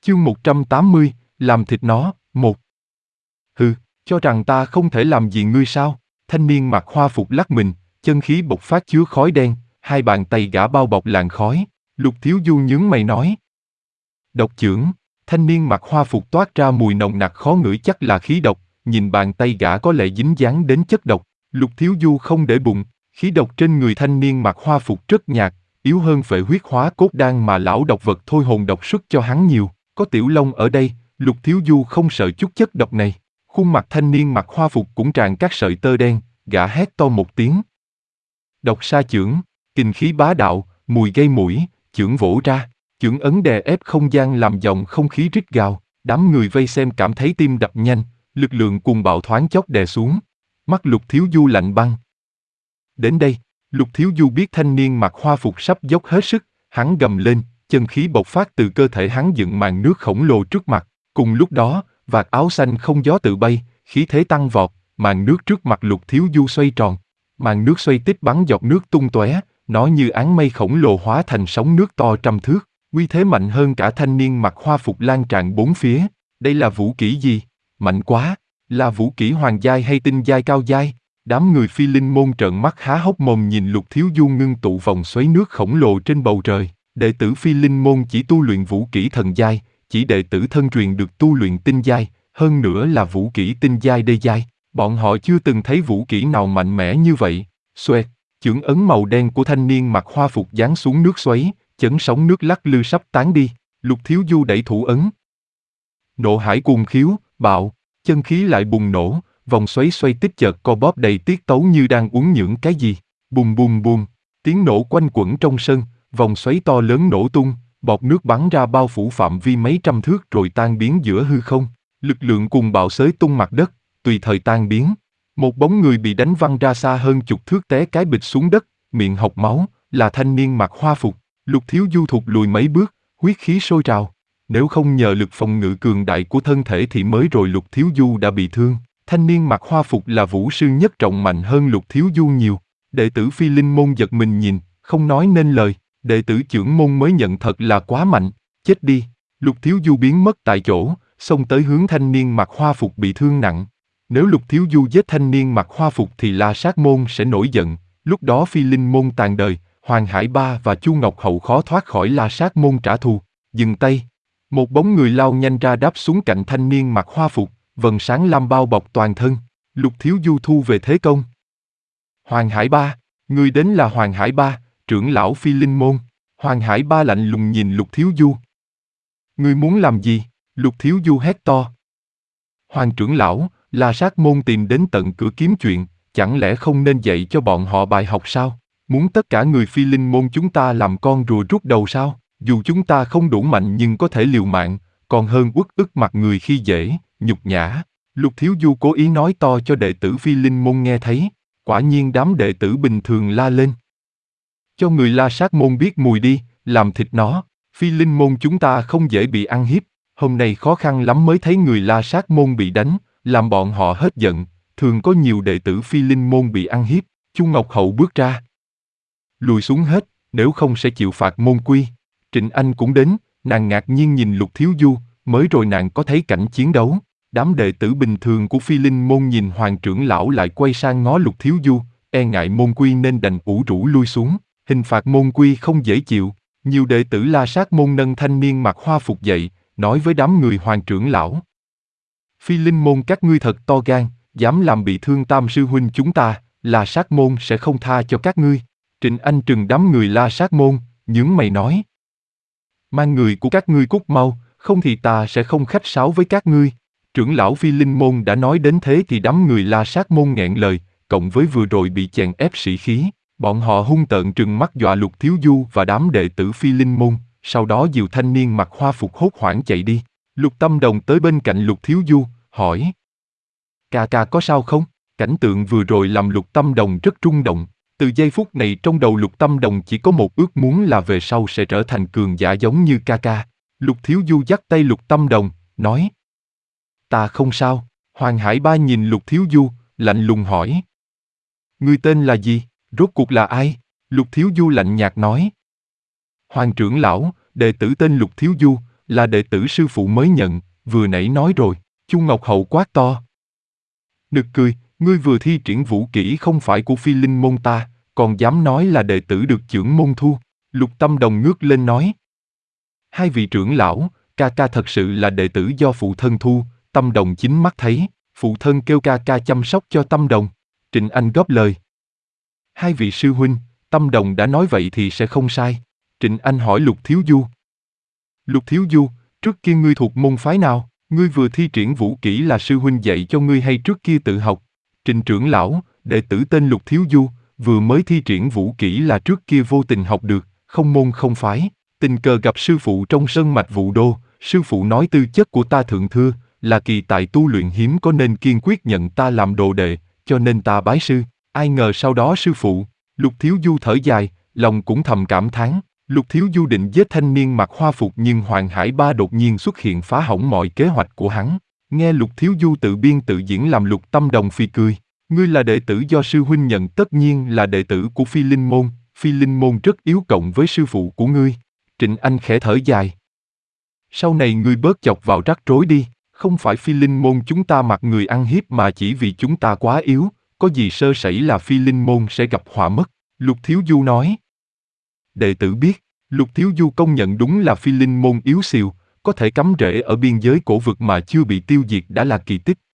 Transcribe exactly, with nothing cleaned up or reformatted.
Chương một trăm tám mươi, làm thịt nó, một. Hừ, cho rằng ta không thể làm gì ngươi sao? Thanh niên mặc hoa phục lắc mình, chân khí bộc phát chứa khói đen, hai bàn tay gã bao bọc làn khói. Lục Thiếu Du nhướng mày nói. Độc chưởng. Thanh niên mặc hoa phục toát ra mùi nồng nặc khó ngửi, chắc là khí độc, nhìn bàn tay gã có lẽ dính dáng đến chất độc. Lục Thiếu Du không để bụng, khí độc trên người thanh niên mặc hoa phục rất nhạt, yếu hơn phệ huyết hóa cốt đan mà lão độc vật thôi hồn độc xuất cho hắn nhiều. Có Tiểu Long ở đây, Lục Thiếu Du không sợ chút chất độc này. Khuôn mặt thanh niên mặc hoa phục cũng tràn các sợi tơ đen, gã hét to một tiếng. Độc sa chưởng, kình khí bá đạo, mùi gây mũi, chưởng vỗ ra, chưởng ấn đè ép không gian làm dòng không khí rít gào. Đám người vây xem cảm thấy tim đập nhanh, lực lượng cuồng bạo thoáng chốc đè xuống. Mắt Lục Thiếu Du lạnh băng. Đến đây, Lục Thiếu Du biết thanh niên mặc hoa phục sắp dốc hết sức, hắn gầm lên, chân khí bộc phát từ cơ thể hắn dựng màn nước khổng lồ trước mặt. Cùng lúc đó, vạt áo xanh không gió tự bay, khí thế tăng vọt, màn nước trước mặt Lục Thiếu Du xoay tròn. Màn nước xoay tít bắn giọt nước tung tóe, nó như áng mây khổng lồ hóa thành sóng nước to trăm thước, uy thế mạnh hơn cả thanh niên mặc hoa phục lan tràn bốn phía. Đây là vũ kỹ gì? Mạnh quá! Là vũ kỹ hoàng giai hay tinh giai cao giai? Đám người Phi Linh môn trợn mắt há hốc mồm nhìn Lục Thiếu Du ngưng tụ vòng xoáy nước khổng lồ trên bầu trời. Đệ tử Phi Linh môn chỉ tu luyện vũ kỹ thần giai, chỉ đệ tử thân truyền được tu luyện tinh giai, hơn nữa là vũ kỹ tinh giai đê giai. Bọn họ chưa từng thấy vũ kỹ nào mạnh mẽ như vậy. Xoẹt, chưởng ấn màu đen của thanh niên mặc hoa phục giáng xuống nước xoáy, chấn sóng nước lắc lư sắp tán đi. Lục Thiếu Du đẩy thủ ấn. Nộ hải cuồng khiếu, bạo, chân khí lại bùng nổ, vòng xoáy xoay tít chợt co bóp đầy tiết tấu như đang uốn nhượng cái gì. Bùm bùm bùm, tiếng nổ quanh quẩn trong sân, vòng xoáy to lớn nổ tung, bọt nước bắn ra bao phủ phạm vi mấy trăm thước rồi tan biến giữa hư không. Lực lượng cuồng bạo xới tung mặt đất, tùy thời tan biến. Một bóng người bị đánh văng ra xa hơn chục thước té cái bịch xuống đất, miệng hộc máu, là thanh niên mặc hoa phục. Lục Thiếu Du thụt lùi mấy bước, huyết khí sôi trào. Nếu không nhờ lực phòng ngự cường đại của thân thể thì mới rồi Lục Thiếu Du đã bị thương. Thanh niên mặc hoa phục là vũ sư nhất trọng mạnh hơn Lục Thiếu Du nhiều. Đệ tử Phi Linh môn giật mình nhìn, không nói nên lời. Đệ tử trưởng môn mới nhận thật là quá mạnh. Chết đi! Lục Thiếu Du biến mất tại chỗ, xông tới hướng thanh niên mặc hoa phục bị thương nặng. Nếu Lục Thiếu Du giết thanh niên mặc hoa phục thì La Sát môn sẽ nổi giận. Lúc đó Phi Linh môn tàn đời, Hoàng Hải Ba và Chu Ngọc Hậu khó thoát khỏi La Sát môn trả thù. Dừng tay! Một bóng người lao nhanh ra đáp xuống cạnh thanh niên mặc hoa phục, vầng sáng lam bao bọc toàn thân. Lục Thiếu Du thu về thế công. Hoàng Hải Ba! Người đến là Hoàng Hải Ba, trưởng lão Phi Linh môn. Hoàng Hải Ba lạnh lùng nhìn Lục Thiếu Du. Ngươi muốn làm gì? Lục Thiếu Du hét to. Hoàng trưởng lão, La Sát môn tìm đến tận cửa kiếm chuyện, chẳng lẽ không nên dạy cho bọn họ bài học sao? Muốn tất cả người Phi Linh môn chúng ta làm con rùa rút đầu sao? Dù chúng ta không đủ mạnh nhưng có thể liều mạng, còn hơn uất ức mặt người khi dễ, nhục nhã. Lục Thiếu Du cố ý nói to cho đệ tử Phi Linh môn nghe thấy. Quả nhiên đám đệ tử bình thường la lên. Cho người La Sát môn biết mùi đi, làm thịt nó. Phi Linh môn chúng ta không dễ bị ăn hiếp. Hôm nay khó khăn lắm mới thấy người La Sát môn bị đánh, làm bọn họ hết giận. Thường có nhiều đệ tử Phi Linh môn bị ăn hiếp. Chu Ngọc Hậu bước ra. Lùi xuống hết, nếu không sẽ chịu phạt môn quy. Trịnh Anh cũng đến, nàng ngạc nhiên nhìn Lục Thiếu Du, mới rồi nàng có thấy cảnh chiến đấu. Đám đệ tử bình thường của Phi Linh môn nhìn Hoàng trưởng lão lại quay sang ngó Lục Thiếu Du, e ngại môn quy nên đành ủ rũ lui xuống. Hình phạt môn quy không dễ chịu. Nhiều đệ tử La Sát môn nâng thanh niên mặc hoa phục dậy, nói với đám người Hoàng trưởng lão. Phi Linh môn các ngươi thật to gan, dám làm bị thương Tam sư huynh chúng ta, La Sát môn sẽ không tha cho các ngươi. Trịnh Anh trừng đám người La Sát môn, nhướng mày nói. Mang người của các ngươi cút mau, không thì ta sẽ không khách sáo với các ngươi. Trưởng lão Phi Linh môn đã nói đến thế thì đám người La Sát môn nghẹn lời, cộng với vừa rồi bị chèn ép sĩ khí. Bọn họ hung tợn trừng mắt dọa Lục Thiếu Du và đám đệ tử Phi Linh môn, sau đó dìu thanh niên mặc hoa phục hốt hoảng chạy đi. Lục Tâm Đồng tới bên cạnh Lục Thiếu Du, hỏi. Ca ca có sao không? Cảnh tượng vừa rồi làm Lục Tâm Đồng rất rung động. Từ giây phút này trong đầu Lục Tâm Đồng chỉ có một ước muốn là về sau sẽ trở thành cường giả giống như ca ca. Lục Thiếu Du dắt tay Lục Tâm Đồng, nói. Ta không sao. Hoàng Hải Ba nhìn Lục Thiếu Du, lạnh lùng hỏi. Ngươi tên là gì? Rốt cuộc là ai? Lục Thiếu Du lạnh nhạt nói. Hoàng trưởng lão, đệ tử tên Lục Thiếu Du, là đệ tử sư phụ mới nhận, vừa nãy nói rồi. Chu Ngọc Hậu quát to. Nực cười, ngươi vừa thi triển vũ kỹ không phải của Phi Linh môn ta, còn dám nói là đệ tử được chưởng môn thu. Lục Tâm Đồng ngước lên nói. Hai vị trưởng lão, ca ca thật sự là đệ tử do phụ thân thu, Tâm Đồng chính mắt thấy, phụ thân kêu ca ca chăm sóc cho Tâm Đồng. Trịnh Anh góp lời. Hai vị sư huynh, Tâm Đồng đã nói vậy thì sẽ không sai. Trịnh Anh hỏi Lục Thiếu Du. Lục Thiếu Du, trước kia ngươi thuộc môn phái nào? Ngươi vừa thi triển vũ kỹ là sư huynh dạy cho ngươi hay trước kia tự học? Trịnh trưởng lão, đệ tử tên Lục Thiếu Du, vừa mới thi triển vũ kỹ là trước kia vô tình học được, không môn không phái. Tình cờ gặp sư phụ trong sơn mạch Vũ Đô, sư phụ nói tư chất của ta thượng thưa, là kỳ tài tu luyện hiếm có nên kiên quyết nhận ta làm đồ đệ, cho nên ta bái sư. Ai ngờ sau đó sư phụ, Lục Thiếu Du thở dài, lòng cũng thầm cảm thán. Lục Thiếu Du định giết thanh niên mặc hoa phục nhưng Hoàng Hải Ba đột nhiên xuất hiện phá hỏng mọi kế hoạch của hắn. Nghe Lục Thiếu Du tự biên tự diễn làm Lục Tâm Đồng phì cười. Ngươi là đệ tử do sư huynh nhận, tất nhiên là đệ tử của Phi Linh môn. Phi Linh môn rất yếu cộng với sư phụ của ngươi. Trịnh Anh khẽ thở dài. Sau này ngươi bớt chọc vào rắc rối đi, không phải Phi Linh môn chúng ta mặc người ăn hiếp mà chỉ vì chúng ta quá yếu, có gì sơ sẩy là Phi Linh môn sẽ gặp họa mất. Lục Thiếu Du nói. Đệ tử biết, Lục Thiếu Du công nhận đúng là Phi Linh môn yếu xìu, có thể cắm rễ ở biên giới cổ vực mà chưa bị tiêu diệt đã là kỳ tích.